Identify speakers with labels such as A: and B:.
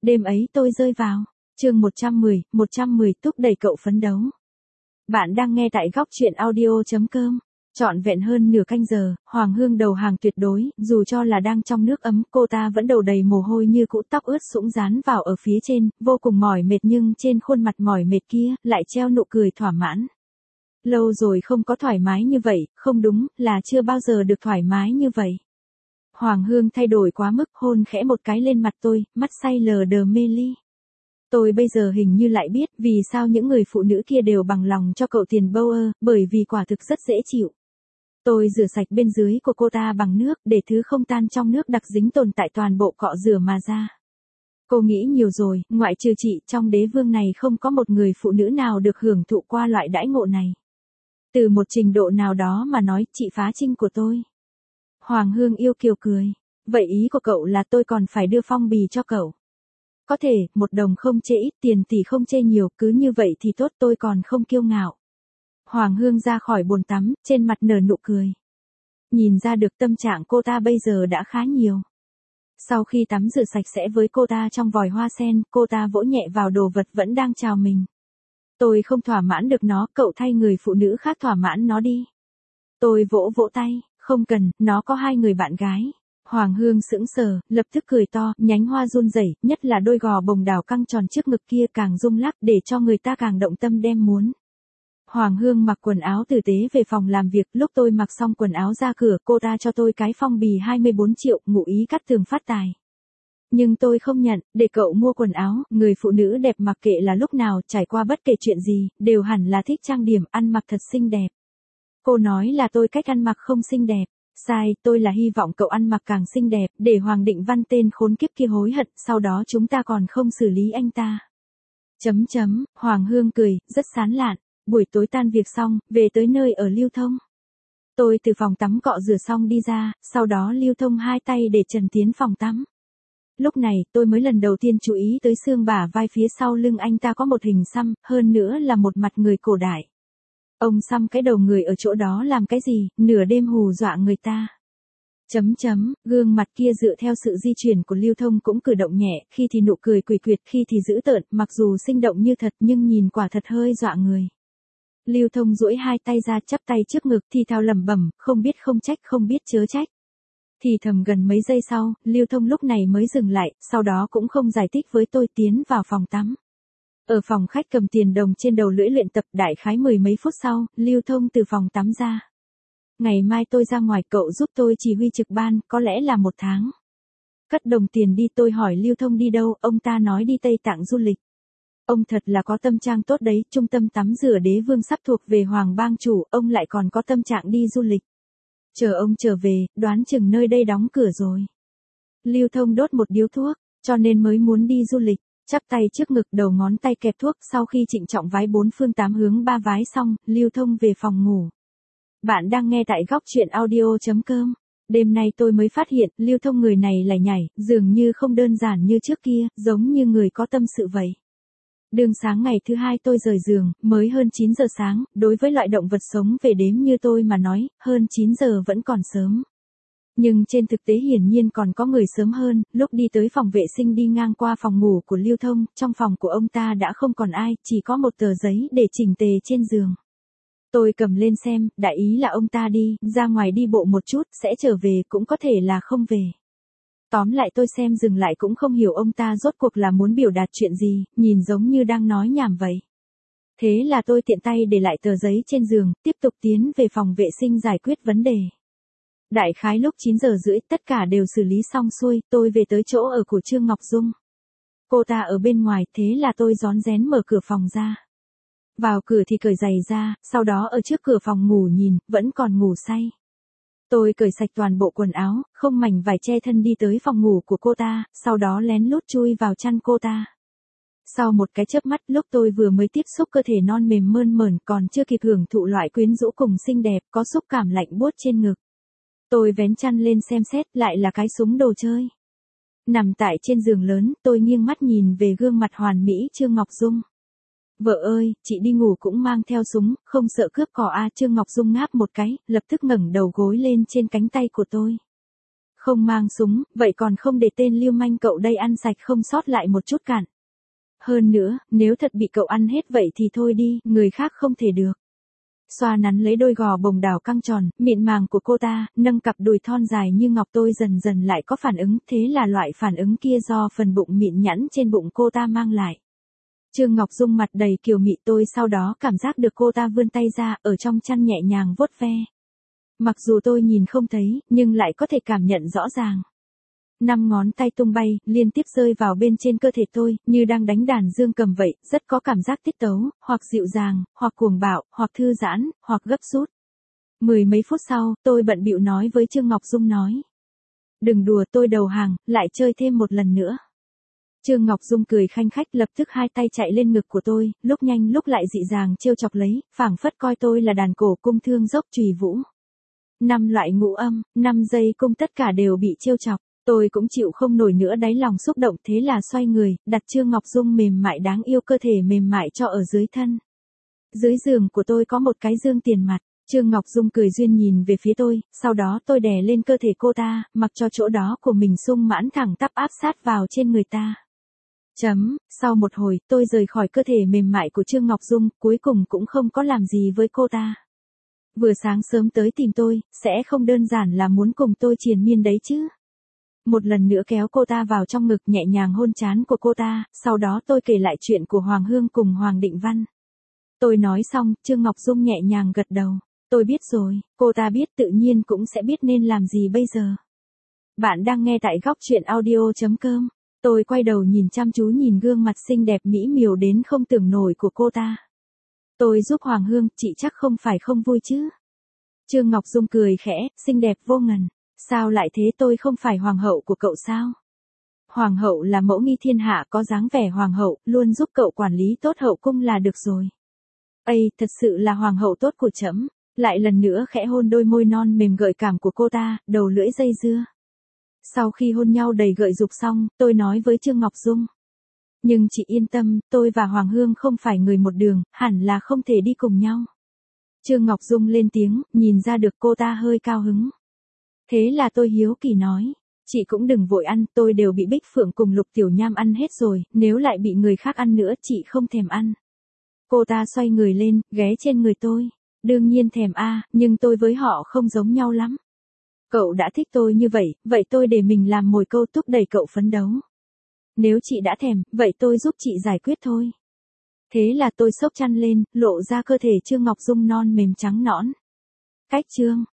A: Đêm ấy tôi rơi vào. Chương 110 thúc đẩy cậu phấn đấu. Bạn đang nghe tại góc truyện audio.com. Trọn vẹn hơn nửa canh giờ, Hoàng Hương đầu hàng tuyệt đối, dù cho là đang trong nước ấm, cô ta vẫn đầu đầy mồ hôi như cũ, tóc ướt sũng dán vào ở phía trên, vô cùng mỏi mệt, nhưng trên khuôn mặt mỏi mệt kia, lại treo nụ cười thỏa mãn. Lâu rồi không có thoải mái như vậy, không đúng, là chưa bao giờ được thoải mái như vậy. Hoàng Hương thay đổi quá mức, hôn khẽ một cái lên mặt tôi, mắt say lờ đờ mê ly. Tôi bây giờ hình như lại biết vì sao những người phụ nữ kia đều bằng lòng cho cậu tiền Bauer, bởi vì quả thực rất dễ chịu. Tôi rửa sạch bên dưới của cô ta bằng nước, để thứ không tan trong nước đặc dính tồn tại toàn bộ cọ rửa mà ra. Cô nghĩ nhiều rồi, ngoại trừ chị, trong đế vương này không có một người phụ nữ nào được hưởng thụ qua loại đãi ngộ này. Từ một trình độ nào đó mà nói, chị phá trinh của tôi. Hoàng Hương yêu kiều cười. Vậy ý của cậu là tôi còn phải đưa phong bì cho cậu? Có thể, 1 đồng không chê ít, tiền tỷ không chê nhiều, cứ như vậy thì tốt, tôi còn không kiêu ngạo. Hoàng Hương ra khỏi bồn tắm, trên mặt nở nụ cười. Nhìn ra được tâm trạng cô ta bây giờ đã khá nhiều. Sau khi tắm rửa sạch sẽ với cô ta trong vòi hoa sen, cô ta vỗ nhẹ vào đồ vật vẫn đang chào mình. Tôi không thỏa mãn được nó, cậu thay người phụ nữ khác thỏa mãn nó đi. Tôi vỗ vỗ tay, không cần, nó có 2 người bạn gái. Hoàng Hương sững sờ, lập tức cười to, nhánh hoa run rẩy, nhất là đôi gò bồng đào căng tròn trước ngực kia càng rung lắc để cho người ta càng động tâm đem muốn. Hoàng Hương mặc quần áo tử tế về phòng làm việc, lúc tôi mặc xong quần áo ra cửa, cô ta cho tôi cái phong bì 24 triệu, ngụ ý cắt tường phát tài. Nhưng tôi không nhận, để cậu mua quần áo, người phụ nữ đẹp mặc kệ là lúc nào, trải qua bất kể chuyện gì, đều hẳn là thích trang điểm, ăn mặc thật xinh đẹp. Cô nói là tôi cách ăn mặc không xinh đẹp. Sai, tôi là hy vọng cậu ăn mặc càng xinh đẹp, để Hoàng Định Văn tên khốn kiếp kia hối hận, sau đó chúng ta còn không xử lý anh ta. Hoàng Hương cười, rất sán lạn. Buổi tối tan việc xong, về tới nơi ở Lưu Thông. Tôi từ phòng tắm cọ rửa xong đi ra, sau đó Lưu Thông 2 tay để trần tiến phòng tắm. Lúc này, tôi mới lần đầu tiên chú ý tới xương bả vai phía sau lưng anh ta có một hình xăm, hơn nữa là một mặt người cổ đại. Ông xăm cái đầu người ở chỗ đó làm cái gì, nửa đêm hù dọa người ta. Gương mặt kia dựa theo sự di chuyển của Lưu Thông cũng cử động nhẹ, khi thì nụ cười quỷ quyệt, khi thì dữ tợn, mặc dù sinh động như thật nhưng nhìn quả thật hơi dọa người. Lưu Thông duỗi 2 tay ra, chắp tay trước ngực, thì thào lẩm bẩm, không biết không trách, không biết chớ trách. Thì thầm gần mấy giây sau, Lưu Thông lúc này mới dừng lại, sau đó cũng không giải thích với tôi, tiến vào phòng tắm. Ở phòng khách cầm tiền đồng trên đầu lưỡi luyện tập, đại khái 10 mấy phút sau, Lưu Thông từ phòng tắm ra. Ngày mai tôi ra ngoài, cậu giúp tôi chỉ huy trực ban, có lẽ là 1 tháng. Cất đồng tiền đi, tôi hỏi Lưu Thông đi đâu, ông ta nói đi Tây Tạng du lịch. Ông thật là có tâm trạng tốt đấy, trung tâm tắm rửa đế vương sắp thuộc về Hoàng bang chủ, ông lại còn có tâm trạng đi du lịch. Chờ ông trở về, đoán chừng nơi đây đóng cửa rồi. Lưu Thông đốt một điếu thuốc, cho nên mới muốn đi du lịch. Chắp tay trước ngực, đầu ngón tay kẹp thuốc, sau khi trịnh trọng vái 4 phương 8 hướng 3 vái xong, Lưu Thông về phòng ngủ. Bạn đang nghe tại góc truyện audio.com. Đêm nay tôi mới phát hiện, Lưu Thông người này lải nhải, dường như không đơn giản như trước kia, giống như người có tâm sự vậy. Đường sáng ngày thứ 2 tôi rời giường, mới hơn 9 giờ sáng, đối với loại động vật sống về đếm như tôi mà nói, hơn 9 giờ vẫn còn sớm. Nhưng trên thực tế hiển nhiên còn có người sớm hơn, lúc đi tới phòng vệ sinh đi ngang qua phòng ngủ của Lưu Thông, trong phòng của ông ta đã không còn ai, chỉ có một tờ giấy để chỉnh tề trên giường. Tôi cầm lên xem, đại ý là ông ta đi, ra ngoài đi bộ một chút, sẽ trở về, cũng có thể là không về. Tóm lại tôi xem dừng lại cũng không hiểu ông ta rốt cuộc là muốn biểu đạt chuyện gì, nhìn giống như đang nói nhảm vậy. Thế là tôi tiện tay để lại tờ giấy trên giường, tiếp tục tiến về phòng vệ sinh giải quyết vấn đề. Đại khái lúc 9 giờ rưỡi, tất cả đều xử lý xong xuôi, tôi về tới chỗ ở của Trương Ngọc Dung. Cô ta ở bên ngoài, thế là tôi rón rén mở cửa phòng ra. Vào cửa thì cởi giày ra, sau đó ở trước cửa phòng ngủ nhìn, vẫn còn ngủ say. Tôi cởi sạch toàn bộ quần áo, không mảnh vải che thân đi tới phòng ngủ của cô ta, sau đó lén lút chui vào chăn cô ta. Sau một cái chớp mắt, lúc tôi vừa mới tiếp xúc cơ thể non mềm mơn mởn, còn chưa kịp hưởng thụ loại quyến rũ cùng xinh đẹp, có xúc cảm lạnh buốt trên ngực. Tôi vén chăn lên xem xét, lại là cái súng đồ chơi. Nằm tại trên giường lớn, tôi nghiêng mắt nhìn về gương mặt hoàn mỹ Trương Ngọc Dung. Vợ ơi, chị đi ngủ cũng mang theo súng, không sợ cướp cò à? Trương Ngọc Dung ngáp một cái, lập tức ngẩng đầu gối lên trên cánh tay của tôi. Không mang súng, vậy còn không để tên lưu manh cậu đây ăn sạch không sót lại một chút cạn. Hơn nữa, nếu thật bị cậu ăn hết vậy thì thôi đi, người khác không thể được. Xoa nắn lấy đôi gò bồng đào căng tròn, mịn màng của cô ta, nâng cặp đùi thon dài như ngọc, tôi dần dần lại có phản ứng, thế là loại phản ứng kia do phần bụng mịn nhẵn trên bụng cô ta mang lại. Trương Ngọc Dung mặt đầy kiều mị, tôi sau đó cảm giác được cô ta vươn tay ra, ở trong chăn nhẹ nhàng vuốt ve. Mặc dù tôi nhìn không thấy, nhưng lại có thể cảm nhận rõ ràng. 5 ngón tay tung bay, liên tiếp rơi vào bên trên cơ thể tôi, như đang đánh đàn dương cầm vậy, rất có cảm giác tiết tấu, hoặc dịu dàng, hoặc cuồng bạo, hoặc thư giãn, hoặc gấp rút. 10 mấy phút sau, tôi bận bịu nói với Trương Ngọc Dung nói. Đừng đùa, tôi đầu hàng, lại chơi thêm một lần nữa. Trương Ngọc Dung cười khanh khách, lập tức hai tay chạy lên ngực của tôi, lúc nhanh lúc lại dị dàng trêu chọc lấy, phảng phất coi tôi là đàn cổ cung thương dốc trùy vũ. 5 loại ngũ âm, 5 giây cung tất cả đều bị trêu chọc. Tôi cũng chịu không nổi nữa, đáy lòng xúc động, thế là xoay người, đặt Trương Ngọc Dung mềm mại đáng yêu cơ thể mềm mại cho ở dưới thân. Dưới giường của tôi có một cái dương tiền mặt, Trương Ngọc Dung cười duyên nhìn về phía tôi, sau đó tôi đè lên cơ thể cô ta, mặc cho chỗ đó của mình sung mãn thẳng tắp áp sát vào trên người ta. Sau một hồi, tôi rời khỏi cơ thể mềm mại của Trương Ngọc Dung, cuối cùng cũng không có làm gì với cô ta. Vừa sáng sớm tới tìm tôi, sẽ không đơn giản là muốn cùng tôi triền miên đấy chứ. Một lần nữa kéo cô ta vào trong ngực, nhẹ nhàng hôn trán của cô ta, sau đó tôi kể lại chuyện của Hoàng Hương cùng Hoàng Định Văn. Tôi nói xong, Trương Ngọc Dung nhẹ nhàng gật đầu. Tôi biết rồi, cô ta biết tự nhiên cũng sẽ biết nên làm gì bây giờ. Bạn đang nghe tại góc truyện audio.com. Tôi quay đầu nhìn chăm chú nhìn gương mặt xinh đẹp mỹ miều đến không tưởng nổi của cô ta. Tôi giúp Hoàng Hương, chị chắc không phải không vui chứ. Trương Ngọc Dung cười khẽ, xinh đẹp vô ngần. Sao lại thế, tôi không phải hoàng hậu của cậu sao? Hoàng hậu là mẫu nghi thiên hạ, có dáng vẻ hoàng hậu, luôn giúp cậu quản lý tốt hậu cung là được rồi. Ây, thật sự là hoàng hậu tốt của trẫm. Lại lần nữa khẽ hôn đôi môi non mềm gợi cảm của cô ta, đầu lưỡi dây dưa. Sau khi hôn nhau đầy gợi dục xong, tôi nói với Trương Ngọc Dung. Nhưng chị yên tâm, tôi và Hoàng Hương không phải người một đường, hẳn là không thể đi cùng nhau. Trương Ngọc Dung lên tiếng, nhìn ra được cô ta hơi cao hứng. Thế là tôi hiếu kỳ nói, chị cũng đừng vội ăn, tôi đều bị Bích Phượng cùng Lục Tiểu Nham ăn hết rồi, nếu lại bị người khác ăn nữa chị không thèm ăn. Cô ta xoay người lên, ghé trên người tôi. Đương nhiên thèm nhưng tôi với họ không giống nhau lắm. Cậu đã thích tôi như vậy, vậy tôi để mình làm mồi câu thúc đẩy cậu phấn đấu. Nếu chị đã thèm, vậy tôi giúp chị giải quyết thôi. Thế là tôi xốc chăn lên, lộ ra cơ thể Trương Ngọc Dung non mềm trắng nõn. Cách chương